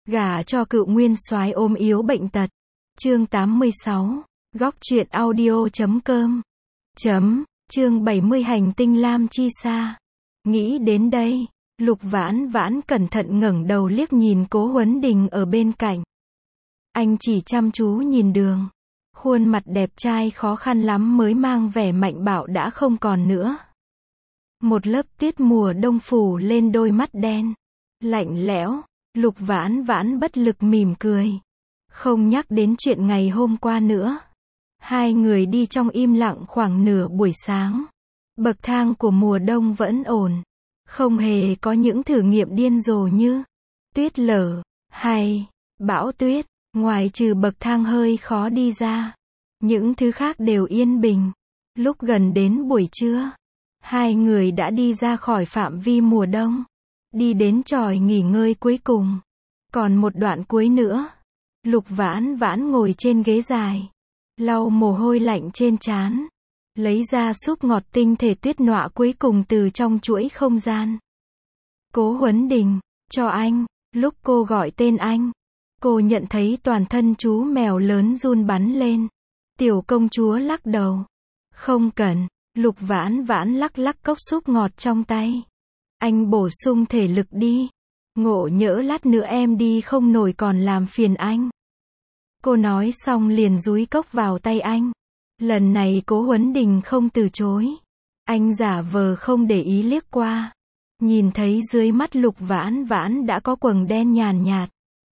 Gả cho cựu nguyên soái ốm yếu bệnh tật. Chương 86. Góc truyện audio.com. Chương 70 hành tinh lam chi xa. Nghĩ đến đây, Lục Vãn Vãn cẩn thận ngẩng đầu liếc nhìn Cố Huấn Đình ở bên cạnh. Anh chỉ chăm chú nhìn đường. Khuôn mặt đẹp trai khó khăn lắm mới mang vẻ mạnh bạo đã không còn nữa. Một lớp tuyết mùa đông phủ lên đôi mắt đen, lạnh lẽo. Lục Vãn Vãn bất lực mỉm cười. Không nhắc đến chuyện ngày hôm qua nữa. Hai người đi trong im lặng khoảng nửa buổi sáng. Bậc thang của mùa đông vẫn ổn. Không hề có những thử nghiệm điên rồ như tuyết lở hay bão tuyết. Ngoài trừ bậc thang hơi khó đi ra, những thứ khác đều yên bình. Lúc gần đến buổi trưa, hai người đã đi ra khỏi phạm vi mùa đông, đi đến chòi nghỉ ngơi cuối cùng. Còn một đoạn cuối nữa. Lục Vãn Vãn ngồi trên ghế dài, lau mồ hôi lạnh trên trán, lấy ra súp ngọt tinh thể tuyết nọa cuối cùng từ trong chuỗi không gian. Cố Huấn Đình, cho anh. Lúc cô gọi tên anh, cô nhận thấy toàn thân chú mèo lớn run bắn lên. Tiểu công chúa lắc đầu. Không cần. Lục Vãn Vãn lắc lắc cốc súp ngọt trong tay. Anh bổ sung thể lực đi. Ngộ nhỡ lát nữa em đi không nổi còn làm phiền anh. Cô nói xong liền dúi cốc vào tay anh. Lần này Cố Huấn Đình không từ chối. Anh giả vờ không để ý liếc qua. Nhìn thấy dưới mắt Lục Vãn Vãn đã có quầng đen nhàn nhạt.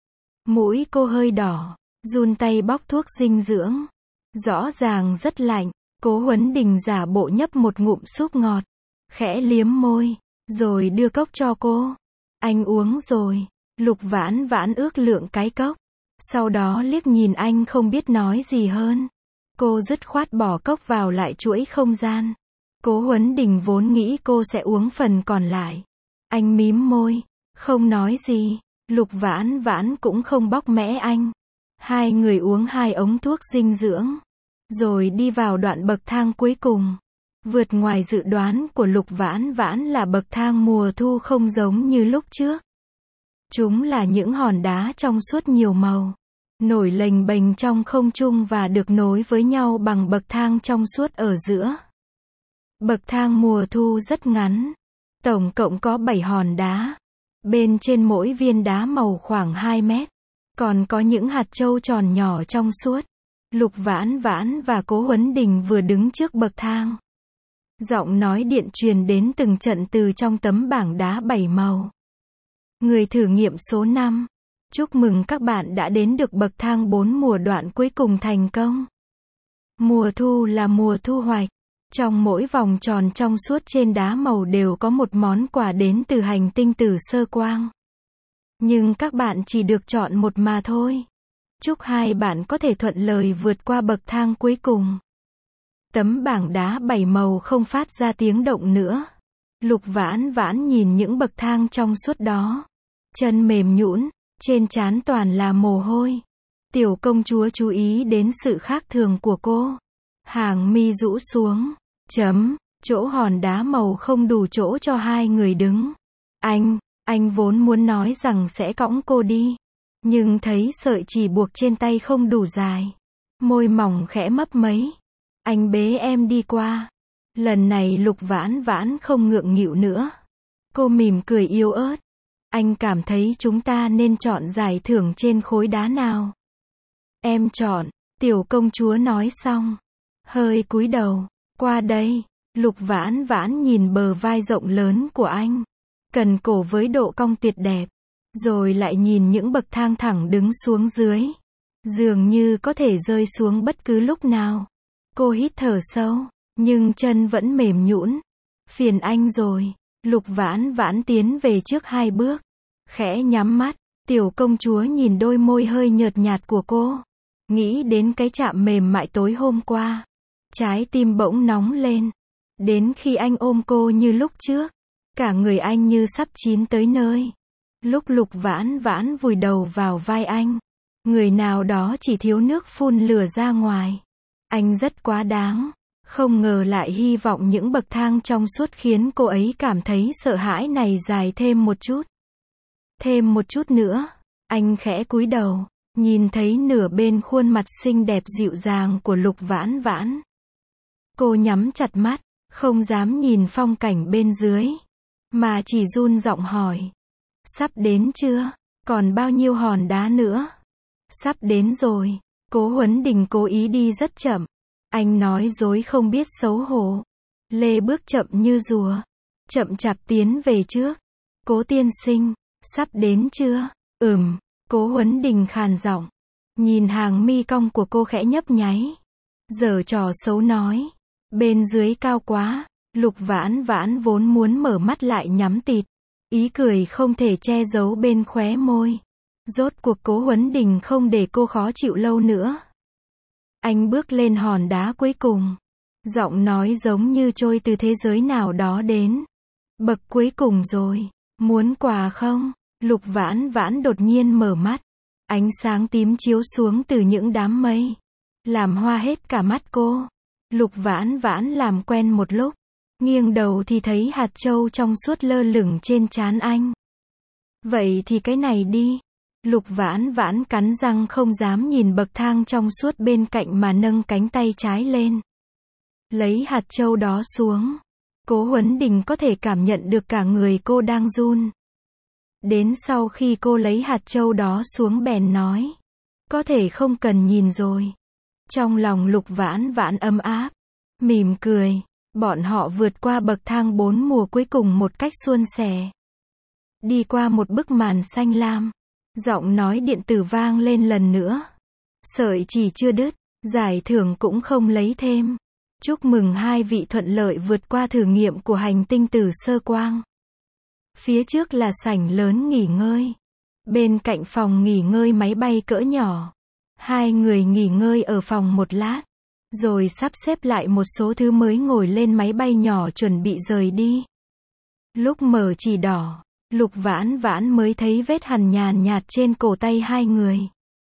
Mũi cô hơi đỏ, run tay bóc thuốc dinh dưỡng. Rõ ràng rất lạnh. Cố Huấn Đình giả bộ nhấp một ngụm súp ngọt, khẽ liếm môi, rồi đưa cốc cho cô. Anh uống rồi. Lục Vãn Vãn ước lượng cái cốc, sau đó liếc nhìn anh không biết nói gì hơn. Cô dứt khoát bỏ cốc vào lại chuỗi không gian. Cố Huấn Đình vốn nghĩ cô sẽ uống phần còn lại. Anh mím môi, không nói gì. Lục Vãn Vãn cũng không bóc mẽ anh. Hai người uống 2 ống thuốc dinh dưỡng, rồi đi vào đoạn bậc thang cuối cùng. Vượt ngoài dự đoán của Lục Vãn Vãn là bậc thang mùa thu không giống như lúc trước. Chúng là những hòn đá trong suốt nhiều màu, nổi lềnh bềnh trong không trung và được nối với nhau bằng bậc thang trong suốt ở giữa. Bậc thang mùa thu rất ngắn, tổng cộng có 7 hòn đá. Bên trên mỗi viên đá màu khoảng 2 mét, còn có những hạt châu tròn nhỏ trong suốt. Lục Vãn Vãn và Cố Huấn Đình vừa đứng trước bậc thang. Giọng nói điện truyền đến từng trận từ trong tấm bảng đá 7 màu. Người thử nghiệm số 5. Chúc mừng các bạn đã đến được bậc thang 4 mùa đoạn cuối cùng thành công. Mùa thu là mùa thu hoạch. Trong mỗi vòng tròn trong suốt trên đá màu đều có một món quà đến từ hành tinh Tử Sơ Quang. Nhưng các bạn chỉ được chọn một mà thôi. Chúc hai bạn có thể thuận lợi vượt qua bậc thang cuối cùng. Tấm bảng đá 7 màu không phát ra tiếng động nữa. Lục Vãn Vãn nhìn những bậc thang trong suốt đó. Chân mềm nhũn, trên trán toàn là mồ hôi. Tiểu công chúa chú ý đến sự khác thường của cô. Hàng mi rũ xuống. Chỗ hòn đá màu không đủ chỗ cho hai người đứng. Anh vốn muốn nói rằng sẽ cõng cô đi. Nhưng thấy sợi chỉ buộc trên tay không đủ dài. Môi mỏng khẽ mấp mấy. Anh bế em đi qua. Lần này Lục Vãn Vãn không ngượng nghịu nữa. Cô mỉm cười yếu ớt. Anh cảm thấy chúng ta nên chọn giải thưởng trên khối đá nào? Em chọn. Tiểu công chúa nói xong, hơi cúi đầu. Qua đây. Lục Vãn Vãn nhìn bờ vai rộng lớn của anh, cần cổ với độ cong tuyệt đẹp. Rồi lại nhìn những bậc thang thẳng đứng xuống dưới. Dường như có thể rơi xuống bất cứ lúc nào. Cô hít thở sâu, nhưng chân vẫn mềm nhũn. Phiền anh rồi. Lục Vãn Vãn tiến về trước 2 bước, khẽ nhắm mắt. Tiểu công chúa nhìn đôi môi hơi nhợt nhạt của cô, nghĩ đến cái chạm mềm mại tối hôm qua. Trái tim bỗng nóng lên. Đến khi anh ôm cô như lúc trước, cả người anh như sắp chín tới nơi. Lúc Lục Vãn Vãn vùi đầu vào vai anh, người nào đó chỉ thiếu nước phun lửa ra ngoài. Anh rất quá đáng. Không ngờ lại hy vọng những bậc thang trong suốt khiến cô ấy cảm thấy sợ hãi này dài thêm một chút. Thêm một chút nữa. Anh khẽ cúi đầu, nhìn thấy nửa bên khuôn mặt xinh đẹp dịu dàng của Lục Vãn Vãn. Cô nhắm chặt mắt, không dám nhìn phong cảnh bên dưới, mà chỉ run giọng hỏi. Sắp đến chưa? Còn bao nhiêu hòn đá nữa? Sắp đến rồi. Cố Huấn Đình cố ý đi rất chậm. Anh nói dối không biết xấu hổ. Lê bước chậm như rùa, chậm chạp tiến về trước. Cố tiên sinh, sắp đến chưa? Cố Huấn Đình khàn giọng. Nhìn hàng mi cong của cô khẽ nhấp nháy. Giở trò xấu nói. Bên dưới cao quá. Lục Vãn Vãn vốn muốn mở mắt lại nhắm tịt. Ý cười không thể che giấu bên khóe môi. Rốt cuộc Cố Huấn Đình không để cô khó chịu lâu nữa. Anh bước lên hòn đá cuối cùng. Giọng nói giống như trôi từ thế giới nào đó đến. Bậc cuối cùng rồi. Muốn quà không? Lục Vãn Vãn đột nhiên mở mắt. Ánh sáng tím chiếu xuống từ những đám mây, làm hoa hết cả mắt cô. Lục Vãn Vãn làm quen một lúc, nghiêng đầu thì thấy hạt châu trong suốt lơ lửng trên trán anh. Vậy thì cái này đi. Lục Vãn Vãn cắn răng không dám nhìn bậc thang trong suốt bên cạnh mà nâng cánh tay trái lên. Lấy hạt châu đó xuống. Cố Huấn Đình có thể cảm nhận được cả người cô đang run. Đến sau khi cô lấy hạt châu đó xuống bèn nói. Có thể không cần nhìn rồi. Trong lòng Lục Vãn Vãn ấm áp. Mỉm cười. Bọn họ vượt qua bậc thang 4 mùa cuối cùng một cách suôn sẻ. Đi qua một bức màn xanh lam. Giọng nói điện tử vang lên lần nữa. Sợi chỉ chưa đứt. Giải thưởng cũng không lấy thêm. Chúc mừng hai vị thuận lợi vượt qua thử nghiệm của hành tinh Tử Sơ Quang. Phía trước là sảnh lớn nghỉ ngơi. Bên cạnh phòng nghỉ ngơi máy bay cỡ nhỏ. Hai người nghỉ ngơi ở phòng một lát. Rồi sắp xếp lại một số thứ mới ngồi lên máy bay nhỏ chuẩn bị rời đi. Lúc mở chỉ đỏ, Lục Vãn Vãn mới thấy vết hằn nhàn nhạt trên cổ tay hai người.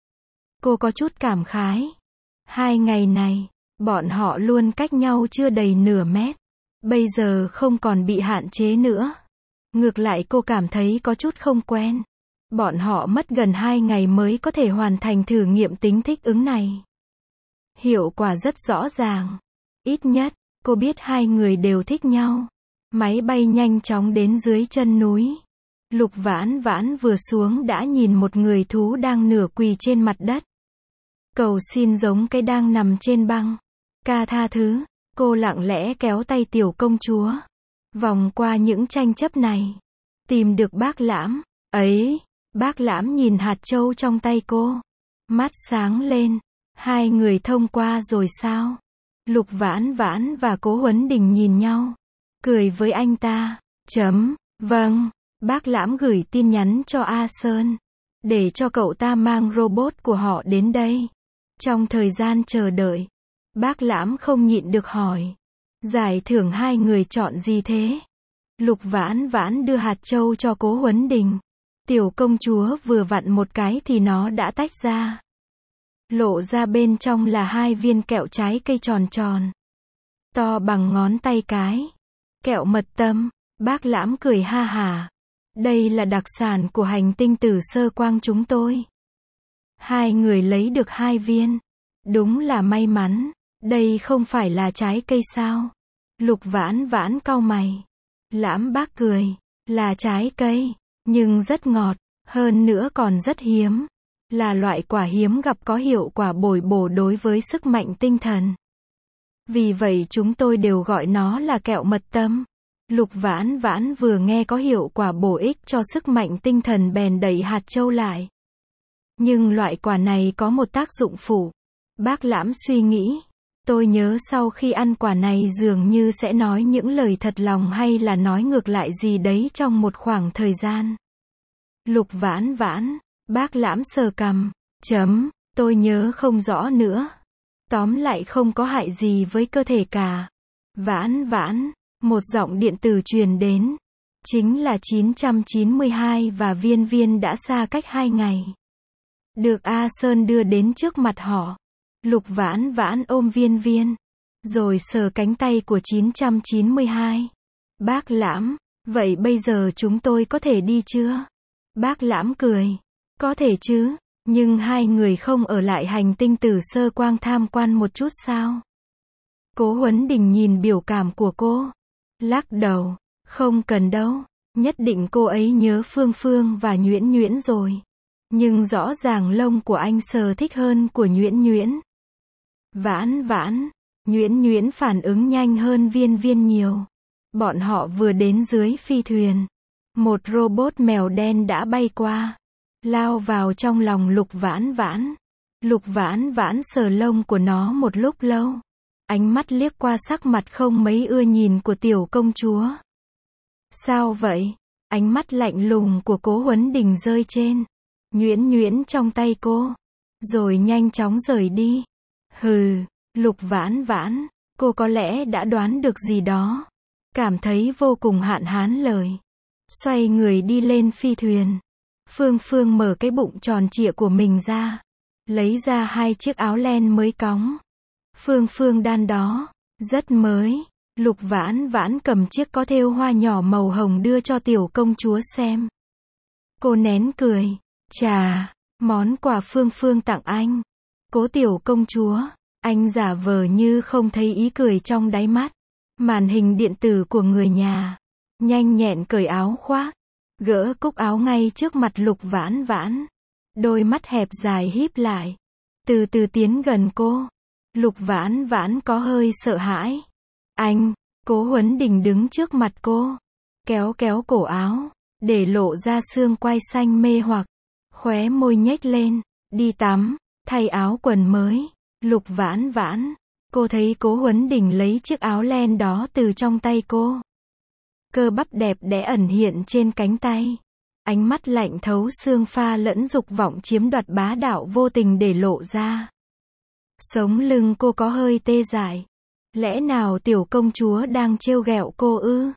Cô có chút cảm khái. 2 ngày này, bọn họ luôn cách nhau chưa đầy nửa mét. Bây giờ không còn bị hạn chế nữa. Ngược lại cô cảm thấy có chút không quen. Bọn họ mất gần 2 ngày mới có thể hoàn thành thử nghiệm tính thích ứng này. Hiệu quả rất rõ ràng. Ít nhất, cô biết hai người đều thích nhau. Máy bay nhanh chóng đến dưới chân núi. Lục Vãn Vãn vừa xuống đã nhìn một người thú đang nửa quỳ trên mặt đất. Cầu xin giống cái đang nằm trên băng. Ca tha thứ. Cô lặng lẽ kéo tay tiểu công chúa. Vòng qua những tranh chấp này. Tìm được Bác Lãm. Ấy, Bác Lãm nhìn hạt châu trong tay cô. Mắt sáng lên. Hai người thông qua rồi sao? Lục Vãn Vãn và Cố Huấn Đình nhìn nhau. Cười với anh ta. Vâng. Bác Lãm gửi tin nhắn cho A Sơn. Để cho cậu ta mang robot của họ đến đây. Trong thời gian chờ đợi, Bác Lãm không nhịn được hỏi. Giải thưởng hai người chọn gì thế? Lục Vãn Vãn đưa hạt châu cho Cố Huấn Đình. Tiểu công chúa vừa vặn một cái thì nó đã tách ra. Lộ ra bên trong là 2 viên kẹo trái cây tròn tròn. To bằng ngón tay cái. Kẹo mật tâm. Bác Lãm cười ha hả. Đây là đặc sản của hành tinh Tử Sơ Quang chúng tôi. Hai người lấy được 2 viên. Đúng là may mắn. Đây không phải là trái cây sao? Lục Vãn Vãn cau mày. Lãm bác cười. Là trái cây. Nhưng rất ngọt. Hơn nữa còn rất hiếm. Là loại quả hiếm gặp có hiệu quả bồi bổ đối với sức mạnh tinh thần. Vì vậy chúng tôi đều gọi nó là kẹo mật tâm. Lục Vãn Vãn vừa nghe có hiệu quả bổ ích cho sức mạnh tinh thần bèn đẩy hạt châu lại. Nhưng loại quả này có một tác dụng phụ. Bác Lãm suy nghĩ. Tôi nhớ sau khi ăn quả này dường như sẽ nói những lời thật lòng hay là nói ngược lại gì đấy trong một khoảng thời gian. Lục Vãn Vãn. Bác Lãm sờ cằm. Tôi nhớ không rõ nữa. Tóm lại không có hại gì với cơ thể cả. Vãn Vãn. Một giọng điện tử truyền đến. Chính là 992 và Viên Viên đã xa cách 2 ngày. Được A Sơn đưa đến trước mặt họ. Lục Vãn Vãn ôm Viên Viên. Rồi sờ cánh tay của 992. Bác Lãm. Vậy bây giờ chúng tôi có thể đi chưa? Bác Lãm cười. Có thể chứ, nhưng hai người không ở lại hành tinh Tử Sơ Quang tham quan một chút sao? Cố Huấn Đình nhìn biểu cảm của cô, lắc đầu, không cần đâu, nhất định cô ấy nhớ Phương Phương và Nhuyễn Nhuyễn rồi. Nhưng rõ ràng lông của anh sờ thích hơn của Nhuyễn Nhuyễn. Vãn vãn, Nhuyễn Nhuyễn phản ứng nhanh hơn Viên Viên nhiều. Bọn họ vừa đến dưới phi thuyền. Một robot mèo đen đã bay qua, lao vào trong lòng Lục Vãn Vãn. Lục Vãn Vãn sờ lông của nó một lúc lâu. Ánh mắt liếc qua sắc mặt không mấy ưa nhìn của tiểu công chúa. Sao vậy? Ánh mắt lạnh lùng của Cố Huấn Đình rơi trên Nhuyễn Nhuyễn trong tay cô, rồi nhanh chóng rời đi. Hừ, Lục Vãn Vãn, cô có lẽ đã đoán được gì đó. Cảm thấy vô cùng hạn hán lời. Xoay người đi lên phi thuyền. Phương Phương mở cái bụng tròn trịa của mình ra. Lấy ra hai chiếc áo len mới cóng. Phương Phương đan đó, rất mới. Lục Vãn Vãn cầm chiếc có thêu hoa nhỏ màu hồng đưa cho tiểu công chúa xem. Cô nén cười. Chà, món quà Phương Phương tặng anh. Cố tiểu công chúa, anh giả vờ như không thấy ý cười trong đáy mắt. Màn hình điện tử của người nhà. Nhanh nhẹn cởi áo khoác. Gỡ cúc áo ngay trước mặt Lục Vãn Vãn. Đôi mắt hẹp dài híp lại. Từ từ tiến gần cô. Lục Vãn Vãn có hơi sợ hãi. Anh, Cố Huấn Đình đứng trước mặt cô. Kéo kéo cổ áo. Để lộ ra xương quai xanh mê hoặc. Khóe môi nhếch lên. Đi tắm, thay áo quần mới. Lục Vãn Vãn. Cô thấy Cố Huấn Đình lấy chiếc áo len đó từ trong tay cô. Cơ bắp đẹp đẽ ẩn hiện trên cánh tay. Ánh mắt lạnh thấu xương pha lẫn dục vọng chiếm đoạt bá đạo vô tình để lộ ra. Sống lưng cô có hơi tê dại. Lẽ nào tiểu công chúa đang trêu ghẹo cô ư?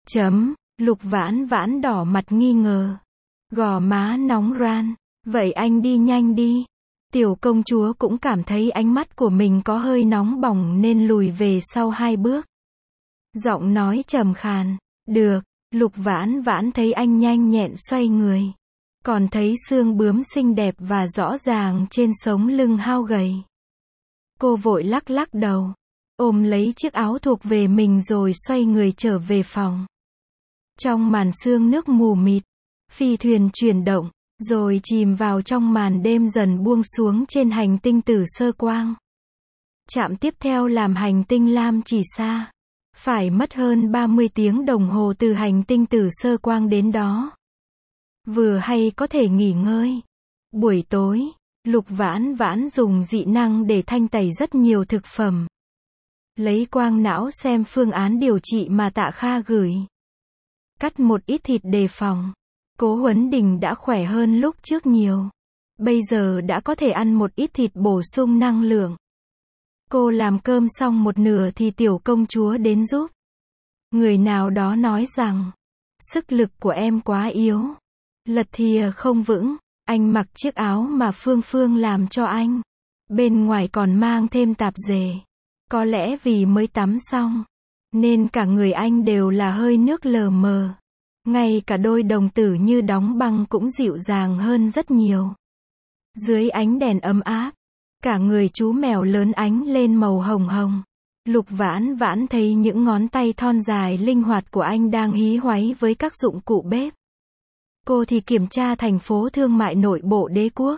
Lục Vãn Vãn đỏ mặt nghi ngờ. Gò má nóng ran. Vậy anh đi nhanh đi. Tiểu công chúa cũng cảm thấy ánh mắt của mình có hơi nóng bỏng nên lùi về sau 2 bước. Giọng nói trầm khàn. Được. Lục Vãn Vãn thấy anh nhanh nhẹn xoay người. Còn thấy xương bướm xinh đẹp và rõ ràng trên sống lưng hao gầy. Cô vội lắc lắc đầu. Ôm lấy chiếc áo thuộc về mình rồi xoay người trở về phòng. Trong màn sương nước mù mịt, phi thuyền chuyển động, rồi chìm vào trong màn đêm dần buông xuống trên hành tinh Tử Sơ Quang. Trạm tiếp theo làm hành tinh Lam Chỉ Sa. Phải mất hơn 30 tiếng đồng hồ từ hành tinh Tử Sơ Quang đến đó. Vừa hay có thể nghỉ ngơi. Buổi tối, Lục Vãn Vãn dùng dị năng để thanh tẩy rất nhiều thực phẩm. Lấy quang não xem phương án điều trị mà Tạ Kha gửi. Cắt một ít thịt đề phòng. Cố Huấn Đình đã khỏe hơn lúc trước nhiều. Bây giờ đã có thể ăn một ít thịt bổ sung năng lượng. Cô làm cơm xong một nửa thì tiểu công chúa đến giúp. Người nào đó nói rằng, sức lực của em quá yếu. Lật thìa không vững. Anh mặc chiếc áo mà Phương Phương làm cho anh. Bên ngoài còn mang thêm tạp dề. Có lẽ vì mới tắm xong, nên cả người anh đều là hơi nước lờ mờ. Ngay cả đôi đồng tử như đóng băng cũng dịu dàng hơn rất nhiều. Dưới ánh đèn ấm áp, cả người chú mèo lớn ánh lên màu hồng hồng. Lục Vãn Vãn thấy những ngón tay thon dài linh hoạt của anh đang hí hoáy với các dụng cụ bếp. Cô thì kiểm tra thành phố thương mại nội bộ đế quốc.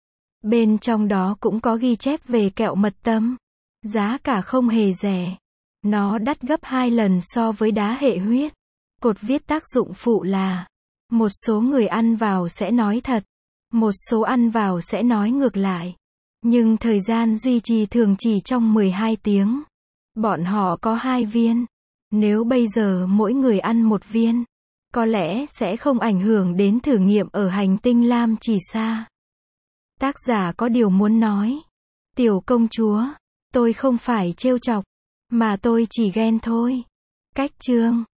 Bên trong đó cũng có ghi chép về kẹo mật tâm. Giá cả không hề rẻ. Nó đắt gấp 2 lần so với đá hệ huyết. Cột viết tác dụng phụ là: một số người ăn vào sẽ nói thật, một số ăn vào sẽ nói ngược lại. Nhưng thời gian duy trì thường chỉ trong 12 tiếng. Bọn họ có 2 viên. Nếu bây giờ mỗi người ăn 1 viên, có lẽ sẽ không ảnh hưởng đến thử nghiệm ở hành tinh Lam Chỉ Sa. Tác giả có điều muốn nói. Tiểu công chúa, tôi không phải trêu chọc, mà tôi chỉ ghen thôi. Cách chương